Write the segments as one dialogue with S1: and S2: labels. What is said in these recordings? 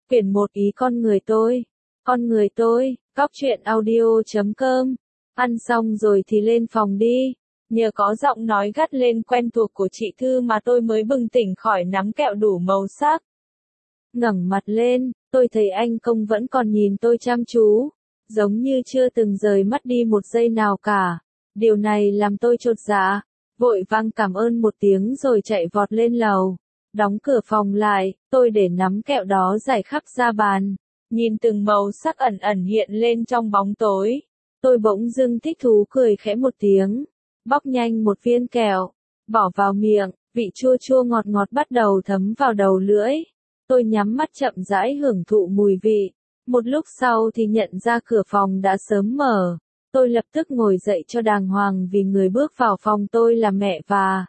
S1: Quyển 1 Ý con người tôi. Con người tôi, Cóc truyện audio.com. Ăn xong rồi thì lên phòng đi. Nhờ có giọng nói gắt lên quen thuộc của chị Thư mà tôi mới bừng tỉnh khỏi nắm kẹo đủ màu sắc. Ngẩng mặt lên, tôi thấy anh Công vẫn còn nhìn tôi chăm chú, giống như chưa từng rời mắt đi một giây nào cả. Điều này làm tôi chột dạ, vội vang cảm ơn một tiếng rồi chạy vọt lên lầu. Đóng cửa phòng lại, tôi để nắm kẹo đó rải khắp ra bàn, nhìn từng màu sắc ẩn ẩn hiện lên trong bóng tối. Tôi bỗng dưng thích thú cười khẽ một tiếng, bóc nhanh một viên kẹo, bỏ vào miệng, vị chua chua ngọt ngọt bắt đầu thấm vào đầu lưỡi. Tôi nhắm mắt chậm rãi hưởng thụ mùi vị. Một lúc sau thì nhận ra cửa phòng đã sớm mở. Tôi lập tức ngồi dậy cho đàng hoàng vì người bước vào phòng tôi là mẹ và...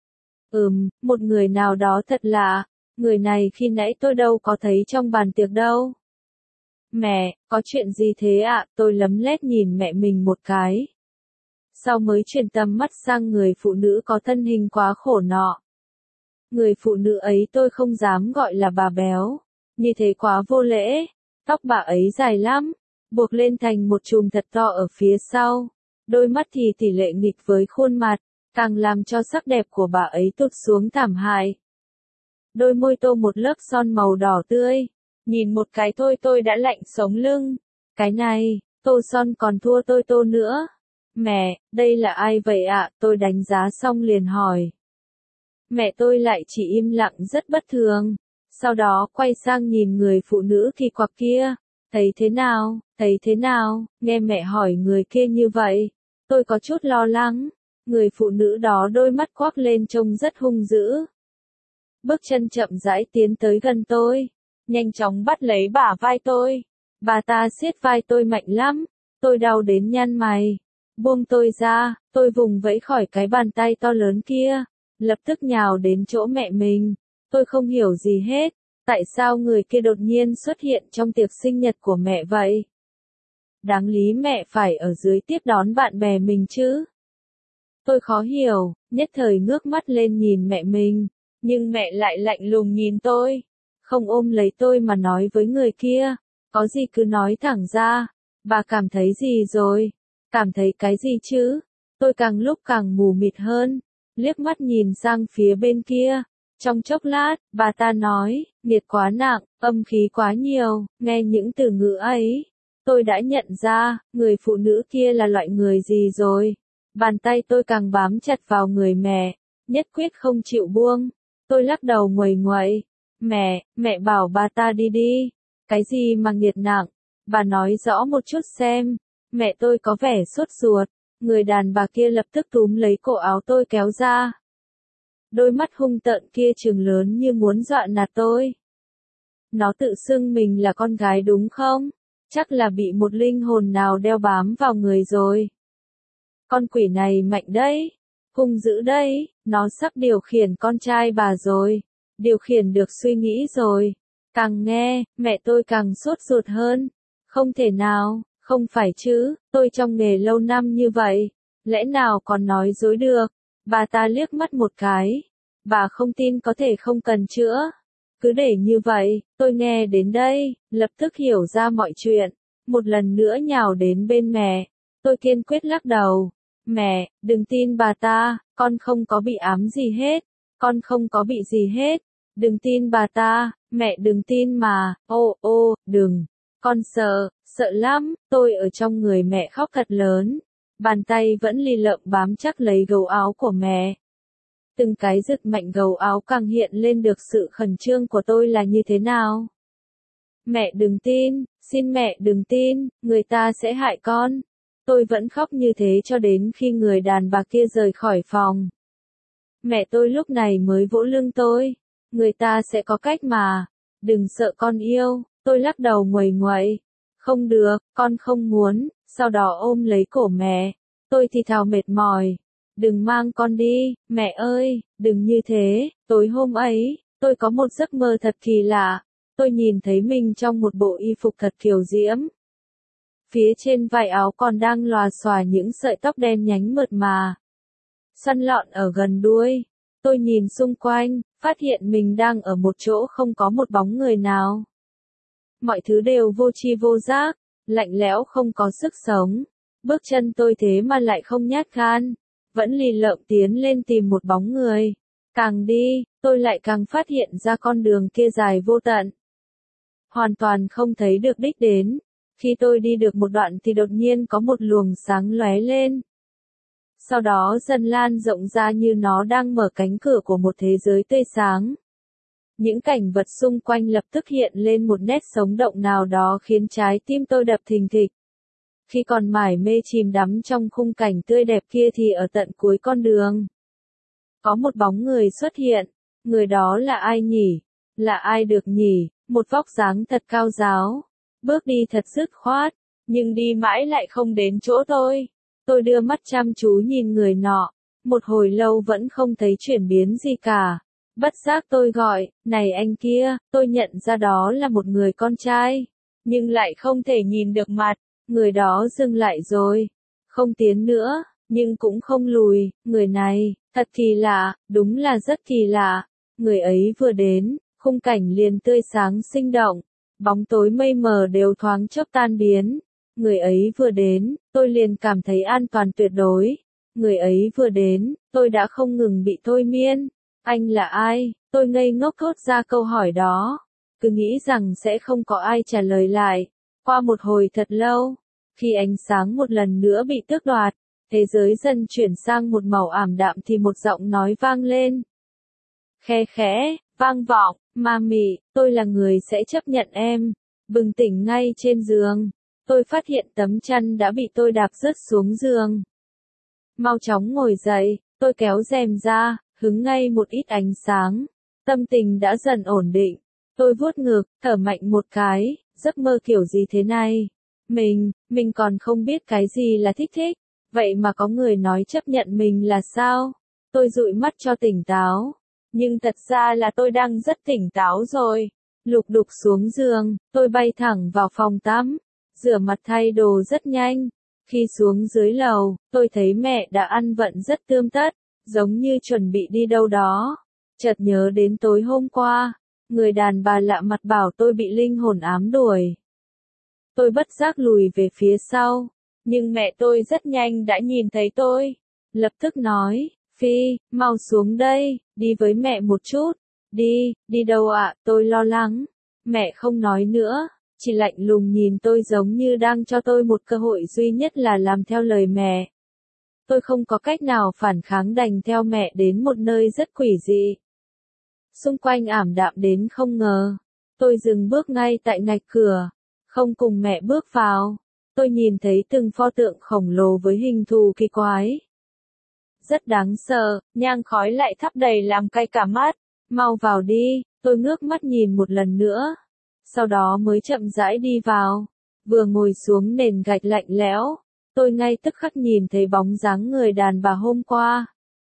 S1: một người nào đó thật lạ. Người này khi nãy tôi đâu có thấy trong bàn tiệc đâu. Mẹ, có chuyện gì thế ạ? Tôi lấm lét nhìn mẹ mình một cái. Sau mới chuyển tầm mắt sang người phụ nữ có thân hình quá khổ nọ. Người phụ nữ ấy tôi không dám gọi là bà béo. Như thế quá vô lễ. Tóc bà ấy dài lắm, buộc lên thành một chùm thật to ở phía sau. Đôi mắt thì tỷ lệ nghịch với khuôn mặt, càng làm cho sắc đẹp của bà ấy tụt xuống thảm hại. Đôi môi tô một lớp son màu đỏ tươi. Nhìn một cái thôi tôi đã lạnh sống lưng. Cái này, tô son còn thua tôi tô nữa. Mẹ, đây là ai vậy ạ? Tôi đánh giá xong liền hỏi. Mẹ tôi lại chỉ im lặng rất bất thường. Sau đó quay sang nhìn người phụ nữ thì quặc kia. Thấy thế nào, thấy thế nào? Nghe mẹ hỏi người kia như vậy. Tôi có chút lo lắng. Người phụ nữ đó đôi mắt quắc lên trông rất hung dữ. Bước chân chậm rãi tiến tới gần tôi. Nhanh chóng bắt lấy bả vai tôi. Bà ta siết vai tôi mạnh lắm. Tôi đau đến nhăn mày. Buông tôi ra, tôi vùng vẫy khỏi cái bàn tay to lớn kia. Lập tức nhào đến chỗ mẹ mình. Tôi không hiểu gì hết. Tại sao người kia đột nhiên xuất hiện trong tiệc sinh nhật của mẹ vậy? Đáng lý mẹ phải ở dưới tiếp đón bạn bè mình chứ. Tôi khó hiểu, nhất thời ngước mắt lên nhìn mẹ mình. Nhưng mẹ lại lạnh lùng nhìn tôi. Không ôm lấy tôi mà nói với người kia. Có gì cứ nói thẳng ra. Bà cảm thấy gì rồi? Cảm thấy cái gì chứ? Tôi càng lúc càng mù mịt hơn. Liếc mắt nhìn sang phía bên kia. Trong chốc lát, bà ta nói, nhiệt quá nặng, âm khí quá nhiều. Nghe những từ ngữ ấy, tôi đã nhận ra, người phụ nữ kia là loại người gì rồi. Bàn tay tôi càng bám chặt vào người mẹ, nhất quyết không chịu buông. Tôi lắc đầu nguầy nguậy. Mẹ bảo bà ta đi đi. Cái gì mà nhiệt nặng? Bà nói rõ một chút xem. Mẹ tôi có vẻ sốt ruột. Người đàn bà kia lập tức túm lấy cổ áo tôi kéo ra. Đôi mắt hung tợn kia trừng lớn như muốn dọa nạt tôi. Nó tự xưng mình là con gái đúng không? Chắc là bị một linh hồn nào đeo bám vào người rồi. Con quỷ này mạnh đấy. Hung dữ đấy. Nó sắp điều khiển con trai bà rồi. Điều khiển được suy nghĩ rồi. Càng nghe, mẹ tôi càng sốt ruột hơn. Không thể nào, không phải chứ, tôi trong nghề lâu năm như vậy. Lẽ nào còn nói dối được? Bà ta liếc mắt một cái. Bà không tin có thể không cần chữa. Cứ để như vậy, tôi nghe đến đây, lập tức hiểu ra mọi chuyện. Một lần nữa nhào đến bên mẹ. Tôi kiên quyết lắc đầu. Mẹ, đừng tin bà ta, con không có bị ám gì hết. Con không có bị gì hết. Đừng tin bà ta, mẹ đừng tin mà, đừng. Con sợ, sợ lắm, tôi ở trong người mẹ khóc thật lớn. Bàn tay vẫn lì lợm bám chắc lấy gấu áo của mẹ. Từng cái giật mạnh gấu áo càng hiện lên được sự khẩn trương của tôi là như thế nào. Mẹ đừng tin, xin mẹ đừng tin, người ta sẽ hại con. Tôi vẫn khóc như thế cho đến khi người đàn bà kia rời khỏi phòng. Mẹ tôi lúc này mới vỗ lưng tôi. Người ta sẽ có cách mà. Đừng sợ con yêu, tôi lắc đầu nguầy nguậy. Không được, con không muốn, sau đó ôm lấy cổ mẹ. Tôi thì thào mệt mỏi. Đừng mang con đi, mẹ ơi, đừng như thế. Tối hôm ấy, tôi có một giấc mơ thật kỳ lạ. Tôi nhìn thấy mình trong một bộ y phục thật kiều diễm. Phía trên vải áo còn đang lòa xòa những sợi tóc đen nhánh mượt mà. Săn lọn ở gần đuôi. Tôi nhìn xung quanh, phát hiện mình đang ở một chỗ không có một bóng người nào. mọi thứ đều vô tri vô giác, lạnh lẽo không có sức sống. Bước chân tôi thế mà lại không nhát gan, vẫn lì lợm tiến lên tìm một bóng người. Càng đi, tôi lại càng phát hiện ra con đường kia dài vô tận. Hoàn toàn không thấy được đích đến. Khi tôi đi được một đoạn thì đột nhiên có một luồng sáng lóe lên. Sau đó dần lan rộng ra như nó đang mở cánh cửa của một thế giới tươi sáng. Những cảnh vật xung quanh lập tức hiện lên một nét sống động nào đó khiến trái tim tôi đập thình thịch. Khi còn mải mê chìm đắm trong khung cảnh tươi đẹp kia thì ở tận cuối con đường, có một bóng người xuất hiện. Người đó là ai nhỉ? Là ai được nhỉ? Một vóc dáng thật cao ráo. Bước đi thật dứt khoát, nhưng đi mãi lại không đến chỗ tôi. Tôi đưa mắt chăm chú nhìn người nọ. Một hồi lâu vẫn không thấy chuyển biến gì cả. Bất giác tôi gọi, này anh kia, tôi nhận ra đó là một người con trai. Nhưng lại không thể nhìn được mặt. Người đó dừng lại rồi. Không tiến nữa, nhưng cũng không lùi. Người này, thật kỳ lạ, đúng là rất kỳ lạ. Người ấy vừa đến, khung cảnh liền tươi sáng sinh động. Bóng tối mây mờ đều thoáng chốc tan biến. Người ấy vừa đến, tôi liền cảm thấy an toàn tuyệt đối. Người ấy vừa đến, tôi đã không ngừng bị thôi miên. Anh là ai? Tôi ngây ngốc thốt ra câu hỏi đó. Cứ nghĩ rằng sẽ không có ai trả lời lại. Qua một hồi thật lâu, khi ánh sáng một lần nữa bị tước đoạt, thế giới dần chuyển sang một màu ảm đạm thì một giọng nói vang lên. Khe khẽ, vang vọng, ma mị, tôi là người sẽ chấp nhận em. Bừng tỉnh ngay trên giường, tôi phát hiện tấm chăn đã bị tôi đạp rớt xuống giường. Mau chóng ngồi dậy, tôi kéo rèm ra, hứng ngay một ít ánh sáng. Tâm tình đã dần ổn định. Tôi vuốt ngực, thở mạnh một cái, giấc mơ kiểu gì thế này? Mình còn không biết cái gì là thích thích. Vậy mà có người nói chấp nhận mình là sao? Tôi dụi mắt cho tỉnh táo. Nhưng thật ra là tôi đang rất tỉnh táo rồi. Lục đục xuống giường, tôi bay thẳng vào phòng tắm. Rửa mặt thay đồ rất nhanh. Khi xuống dưới lầu, tôi thấy mẹ đã ăn vận rất tươm tất, giống như chuẩn bị đi đâu đó. Chợt nhớ đến tối hôm qua, người đàn bà lạ mặt bảo tôi bị linh hồn ám đuổi. Tôi bất giác lùi về phía sau, nhưng mẹ tôi rất nhanh đã nhìn thấy tôi. Lập tức nói, Phi, mau xuống đây, đi với mẹ một chút. Đi đâu ạ? Tôi lo lắng. Mẹ không nói nữa, chỉ lạnh lùng nhìn tôi giống như đang cho tôi một cơ hội duy nhất là làm theo lời mẹ. Tôi không có cách nào phản kháng đành theo mẹ đến một nơi rất quỷ dị. Xung quanh ảm đạm đến không ngờ. Tôi dừng bước ngay tại ngạch cửa, không cùng mẹ bước vào. Tôi nhìn thấy từng pho tượng khổng lồ với hình thù kỳ quái. Rất đáng sợ, nhang khói lại thắp đầy làm cay cả mắt. Mau vào đi, tôi ngước mắt nhìn một lần nữa. Sau đó mới chậm rãi đi vào. Vừa ngồi xuống nền gạch lạnh lẽo, tôi ngay tức khắc nhìn thấy bóng dáng người đàn bà hôm qua.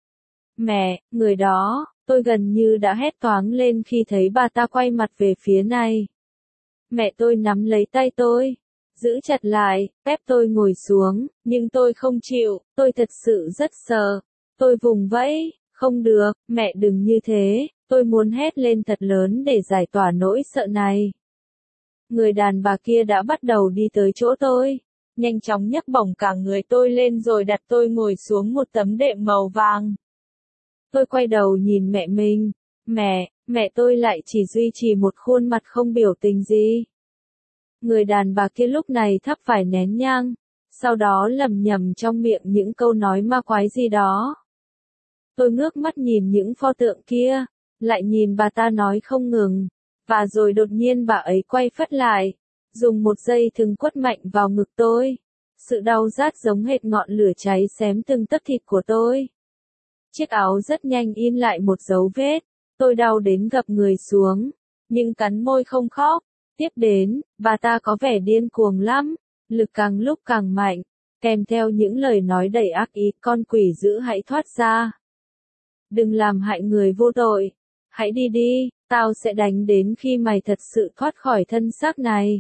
S1: Mẹ, người đó, tôi gần như đã hét toáng lên khi thấy bà ta quay mặt về phía này. Mẹ tôi nắm lấy tay tôi, giữ chặt lại, ép tôi ngồi xuống, nhưng tôi không chịu, tôi thật sự rất sợ. Tôi vùng vẫy, không được, mẹ đừng như thế, tôi muốn hét lên thật lớn để giải tỏa nỗi sợ này. Người đàn bà kia đã bắt đầu đi tới chỗ tôi, nhanh chóng nhấc bổng cả người tôi lên rồi đặt tôi ngồi xuống một tấm đệm màu vàng. Tôi quay đầu nhìn mẹ mình, mẹ tôi lại chỉ duy trì một khuôn mặt không biểu tình gì. Người đàn bà kia lúc này thắp vài nén nhang, sau đó lẩm nhẩm trong miệng những câu nói ma quái gì đó. Tôi ngước mắt nhìn những pho tượng kia, lại nhìn bà ta nói không ngừng, và rồi đột nhiên bà ấy quay phắt lại, dùng một dây thừng quất mạnh vào ngực tôi. Sự đau rát giống hệt ngọn lửa cháy xém từng tấc thịt của tôi. Chiếc áo rất nhanh in lại một dấu vết, tôi đau đến gập người xuống, nhưng cắn môi không khóc. Tiếp đến, bà ta có vẻ điên cuồng lắm, lực càng lúc càng mạnh, kèm theo những lời nói đầy ác ý, con quỷ dữ hãy thoát ra. Đừng làm hại người vô tội, hãy đi đi, tao sẽ đánh đến khi mày thật sự thoát khỏi thân xác này.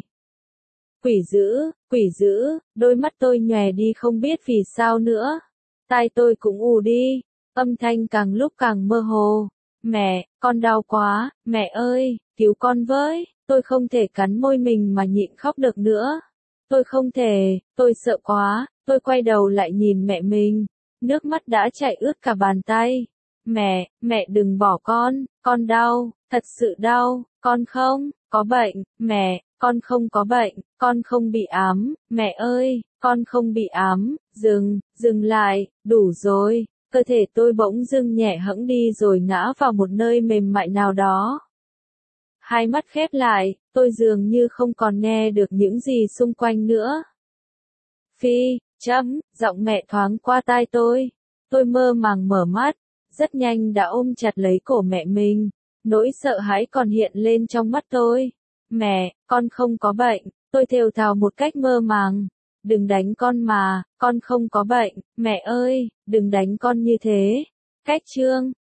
S1: Quỷ dữ, đôi mắt tôi nhòe đi không biết vì sao nữa. Tai tôi cũng ù đi, âm thanh càng lúc càng mơ hồ. Mẹ, con đau quá, mẹ ơi, cứu con với, tôi không thể cắn môi mình mà nhịn khóc được nữa. Tôi không thể, tôi sợ quá, tôi quay đầu lại nhìn mẹ mình, nước mắt đã chảy ướt cả bàn tay. Mẹ đừng bỏ con đau, thật sự đau, con không có bệnh, mẹ, con không có bệnh, con không bị ám, mẹ ơi, con không bị ám, dừng lại, đủ rồi. Cơ thể tôi bỗng dưng nhẹ hẫng đi rồi ngã vào một nơi mềm mại nào đó. Hai mắt khép lại, tôi dường như không còn nghe được những gì xung quanh nữa. Phi, giọng mẹ thoáng qua tai tôi. Tôi mơ màng mở mắt, rất nhanh đã ôm chặt lấy cổ mẹ mình. Nỗi sợ hãi còn hiện lên trong mắt tôi. Mẹ, con không có bệnh, tôi thều thào một cách mơ màng. Đừng đánh con mà, con không có bệnh, mẹ ơi, đừng đánh con như thế. Cách chương